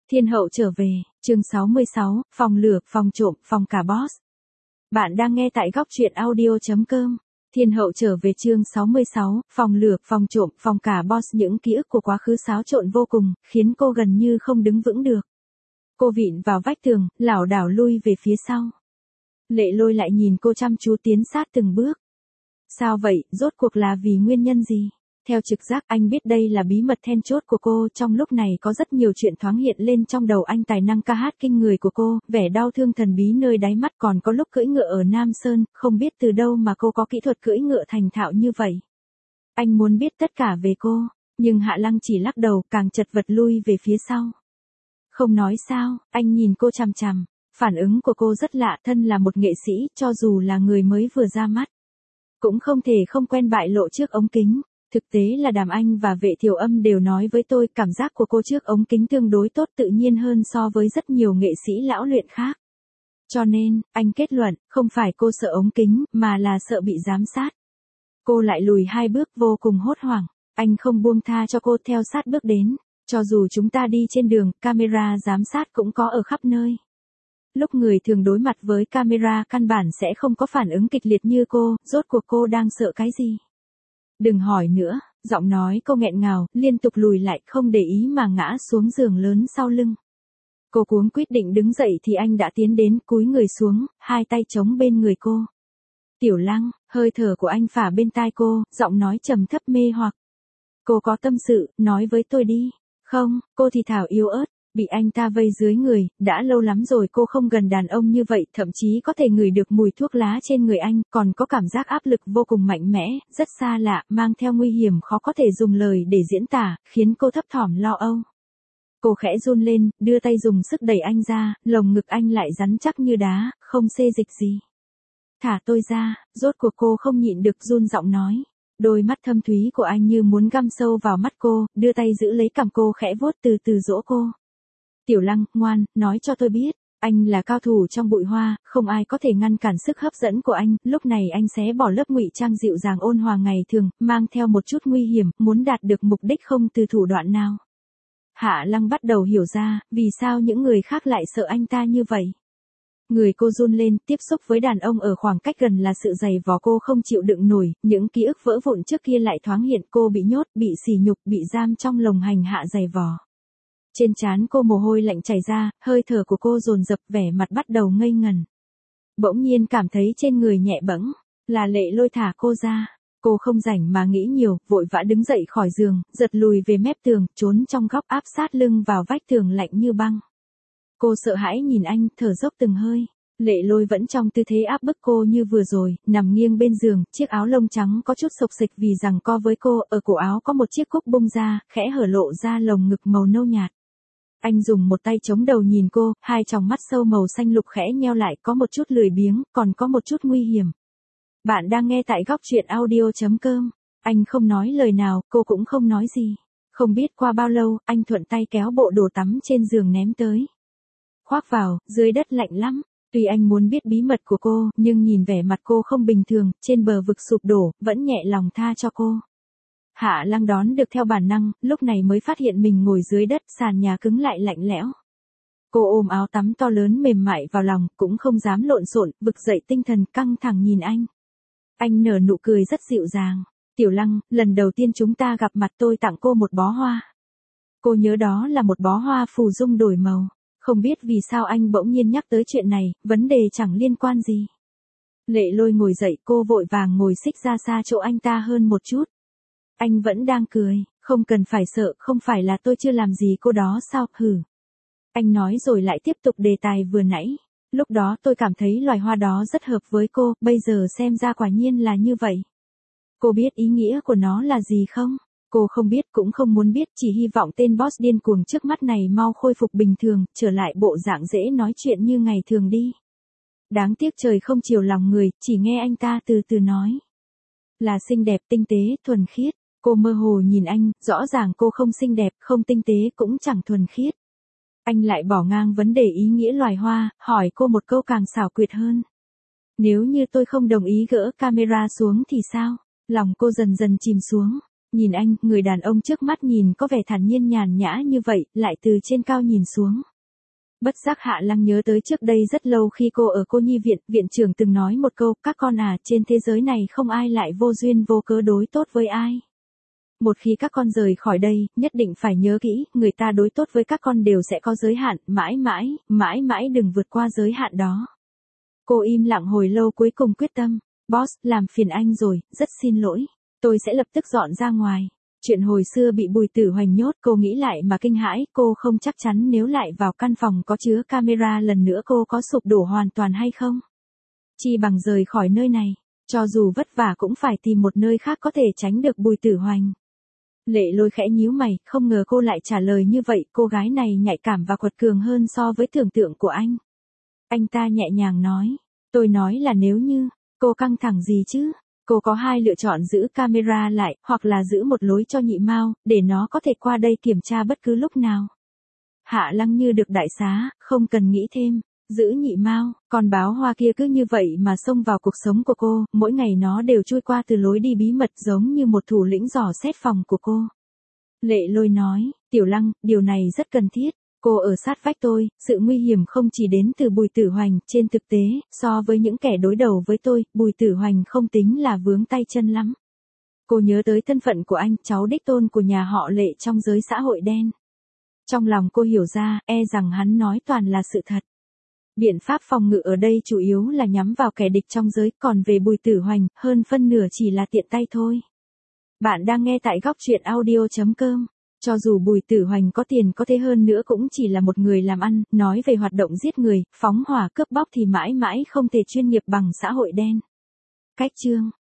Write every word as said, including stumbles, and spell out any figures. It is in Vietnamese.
Thiên hậu trở về, chương sáu mươi sáu, phòng lửa, phòng trộm, phòng cả boss. Bạn đang nghe tại góc truyện audio chấm com. Thiên hậu trở về chương sáu mươi sáu, phòng lửa, phòng trộm, phòng cả boss. Những ký ức của quá khứ xáo trộn vô cùng, khiến cô gần như không đứng vững được. Cô vịn vào vách tường, lảo đảo lui về phía sau. Lệ Lôi lại nhìn cô chăm chú tiến sát từng bước. Sao vậy, rốt cuộc là vì nguyên nhân gì? Theo trực giác anh biết đây là bí mật then chốt của cô, trong lúc này có rất nhiều chuyện thoáng hiện lên trong đầu anh, tài năng ca hát kinh người của cô, vẻ đau thương thần bí nơi đáy mắt, còn có lúc cưỡi ngựa ở Nam Sơn, không biết từ đâu mà cô có kỹ thuật cưỡi ngựa thành thạo như vậy. Anh muốn biết tất cả về cô, nhưng Hạ Lăng chỉ lắc đầu, càng chật vật lui về phía sau. Không nói sao, anh nhìn cô chằm chằm, phản ứng của cô rất lạ, thân là một nghệ sĩ, cho dù là người mới vừa ra mắt, cũng không thể không quen bại lộ trước ống kính. Thực tế là Đàm Anh và Vệ Thiều Âm đều nói với tôi, cảm giác của cô trước ống kính tương đối tốt, tự nhiên hơn so với rất nhiều nghệ sĩ lão luyện khác. Cho nên, anh kết luận, không phải cô sợ ống kính, mà là sợ bị giám sát. Cô lại lùi hai bước vô cùng hốt hoảng, anh không buông tha cho cô, theo sát bước đến. Cho dù chúng ta đi trên đường, camera giám sát cũng có ở khắp nơi. Lúc người thường đối mặt với camera căn bản sẽ không có phản ứng kịch liệt như cô, rốt cuộc cô đang sợ cái gì? Đừng hỏi nữa, giọng nói cô nghẹn ngào, liên tục lùi lại, không để ý mà ngã xuống giường lớn sau lưng. Cô cuống quyết định đứng dậy thì anh đã tiến đến, cúi người xuống, hai tay chống bên người cô. Tiểu Lăng, hơi thở của anh phả bên tai cô, giọng nói trầm thấp mê hoặc. Cô có tâm sự, nói với tôi đi. Không, cô thì thào yếu ớt, bị anh ta vây dưới người, đã lâu lắm rồi cô không gần đàn ông như vậy, thậm chí có thể ngửi được mùi thuốc lá trên người anh, còn có cảm giác áp lực vô cùng mạnh mẽ, rất xa lạ, mang theo nguy hiểm khó có thể dùng lời để diễn tả, khiến cô thấp thỏm lo âu. Cô khẽ run lên, đưa tay dùng sức đẩy anh ra, lồng ngực anh lại rắn chắc như đá, không xê dịch gì. Thả tôi ra, rốt cuộc cô không nhịn được run giọng nói. Đôi mắt thâm thúy của anh như muốn găm sâu vào mắt cô, đưa tay giữ lấy cằm cô khẽ vuốt, từ từ dỗ cô. Tiểu Lăng, ngoan, nói cho tôi biết, anh là cao thủ trong bụi hoa, không ai có thể ngăn cản sức hấp dẫn của anh. Lúc này anh xé bỏ lớp ngụy trang dịu dàng ôn hòa ngày thường, mang theo một chút nguy hiểm, muốn đạt được mục đích không từ thủ đoạn nào. Hạ Lăng bắt đầu hiểu ra, vì sao những người khác lại sợ anh ta như vậy. Người cô run lên, tiếp xúc với đàn ông ở khoảng cách gần là sự dày vò cô không chịu đựng nổi, những ký ức vỡ vụn trước kia lại thoáng hiện, cô bị nhốt, bị sỉ nhục, bị giam trong lồng hành hạ dày vò. Trên trán cô mồ hôi lạnh chảy ra, hơi thở của cô dồn dập, vẻ mặt bắt đầu ngây ngần. Bỗng nhiên cảm thấy trên người nhẹ bẫng, là Lệ Lôi thả cô ra. Cô không rảnh mà nghĩ nhiều, vội vã đứng dậy khỏi giường, giật lùi về mép tường, trốn trong góc áp sát lưng vào vách tường lạnh như băng. Cô sợ hãi nhìn anh, thở dốc từng hơi. Lệ Lôi vẫn trong tư thế áp bức cô như vừa rồi, nằm nghiêng bên giường, chiếc áo lông trắng có chút xộc xệch vì giằng co với cô, ở cổ áo có một chiếc cúc bung ra, khẽ hở lộ ra lồng ngực màu nâu nhạt. Anh dùng một tay chống đầu nhìn cô, hai tròng mắt sâu màu xanh lục khẽ nheo lại, có một chút lười biếng, còn có một chút nguy hiểm. Bạn đang nghe tại góc truyện audio chấm com. Anh không nói lời nào, cô cũng không nói gì. Không biết qua bao lâu, anh thuận tay kéo bộ đồ tắm trên giường ném tới. Khoác vào, dưới đất lạnh lắm. Tuy anh muốn biết bí mật của cô, nhưng nhìn vẻ mặt cô không bình thường, trên bờ vực sụp đổ, vẫn nhẹ lòng tha cho cô. Hạ Lăng đón được theo bản năng, lúc này mới phát hiện mình ngồi dưới đất, sàn nhà cứng lại lạnh lẽo. Cô ôm áo tắm to lớn mềm mại vào lòng, cũng không dám lộn xộn, vực dậy tinh thần, căng thẳng nhìn anh. Anh nở nụ cười rất dịu dàng. Tiểu Lăng, lần đầu tiên chúng ta gặp mặt tôi tặng cô một bó hoa. Cô nhớ đó là một bó hoa phù dung đổi màu. Không biết vì sao anh bỗng nhiên nhắc tới chuyện này, vấn đề chẳng liên quan gì. Lệ Lôi ngồi dậy, cô vội vàng ngồi xích ra xa chỗ anh ta hơn một chút. Anh vẫn đang cười, không cần phải sợ, không phải là tôi chưa làm gì cô đó sao, hử. Anh nói rồi lại tiếp tục đề tài vừa nãy. Lúc đó tôi cảm thấy loài hoa đó rất hợp với cô, bây giờ xem ra quả nhiên là như vậy. Cô biết ý nghĩa của nó là gì không? Cô không biết, cũng không muốn biết, chỉ hy vọng tên boss điên cuồng trước mắt này mau khôi phục bình thường, trở lại bộ dạng dễ nói chuyện như ngày thường đi. Đáng tiếc trời không chiều lòng người, chỉ nghe anh ta từ từ nói. Là xinh đẹp, tinh tế, thuần khiết. Cô mơ hồ nhìn anh, rõ ràng cô không xinh đẹp, không tinh tế, cũng chẳng thuần khiết. Anh lại bỏ ngang vấn đề ý nghĩa loài hoa, hỏi cô một câu càng xảo quyệt hơn. Nếu như tôi không đồng ý gỡ camera xuống thì sao? Lòng cô dần dần chìm xuống. Nhìn anh, người đàn ông trước mắt nhìn có vẻ thản nhiên nhàn nhã như vậy, lại từ trên cao nhìn xuống. Bất giác Hạ Lăng nhớ tới trước đây rất lâu khi cô ở cô nhi viện, viện trưởng từng nói một câu, các con à, trên thế giới này không ai lại vô duyên vô cớ đối tốt với ai. Một khi các con rời khỏi đây, nhất định phải nhớ kỹ, người ta đối tốt với các con đều sẽ có giới hạn, mãi mãi, mãi mãi đừng vượt qua giới hạn đó. Cô im lặng hồi lâu cuối cùng quyết tâm, boss, làm phiền anh rồi, rất xin lỗi, tôi sẽ lập tức dọn ra ngoài. Chuyện hồi xưa bị Bùi Tử Hoành nhốt, cô nghĩ lại mà kinh hãi, cô không chắc chắn nếu lại vào căn phòng có chứa camera lần nữa cô có sụp đổ hoàn toàn hay không. Chi bằng rời khỏi nơi này, cho dù vất vả cũng phải tìm một nơi khác có thể tránh được Bùi Tử Hoành. Lệ Lôi khẽ nhíu mày, không ngờ cô lại trả lời như vậy, cô gái này nhạy cảm và quật cường hơn so với tưởng tượng của anh. Anh ta nhẹ nhàng nói, tôi nói là nếu như, cô căng thẳng gì chứ? Cô có hai lựa chọn, giữ camera lại, hoặc là giữ một lối cho Nhị Mao, để nó có thể qua đây kiểm tra bất cứ lúc nào. Hạ Lăng như được đại xá, không cần nghĩ thêm, giữ Nhị Mao, con báo hoa kia cứ như vậy mà xông vào cuộc sống của cô, mỗi ngày nó đều trôi qua từ lối đi bí mật giống như một thủ lĩnh dò xét phòng của cô. Lệ Lôi nói, Tiểu Lăng, điều này rất cần thiết. Cô ở sát vách tôi, sự nguy hiểm không chỉ đến từ Bùi Tử Hoành, trên thực tế, so với những kẻ đối đầu với tôi, Bùi Tử Hoành không tính là vướng tay chân lắm. Cô nhớ tới thân phận của anh, cháu đích tôn của nhà họ Lệ trong giới xã hội đen. Trong lòng cô hiểu ra, e rằng hắn nói toàn là sự thật. Biện pháp phòng ngự ở đây chủ yếu là nhắm vào kẻ địch trong giới, còn về Bùi Tử Hoành, hơn phân nửa chỉ là tiện tay thôi. Bạn đang nghe tại góc truyện audio chấm com. Cho dù Bùi Tử Hoành có tiền có thế hơn nữa cũng chỉ là một người làm ăn, nói về hoạt động giết người, phóng hỏa cướp bóc thì mãi mãi không thể chuyên nghiệp bằng xã hội đen. Cách chương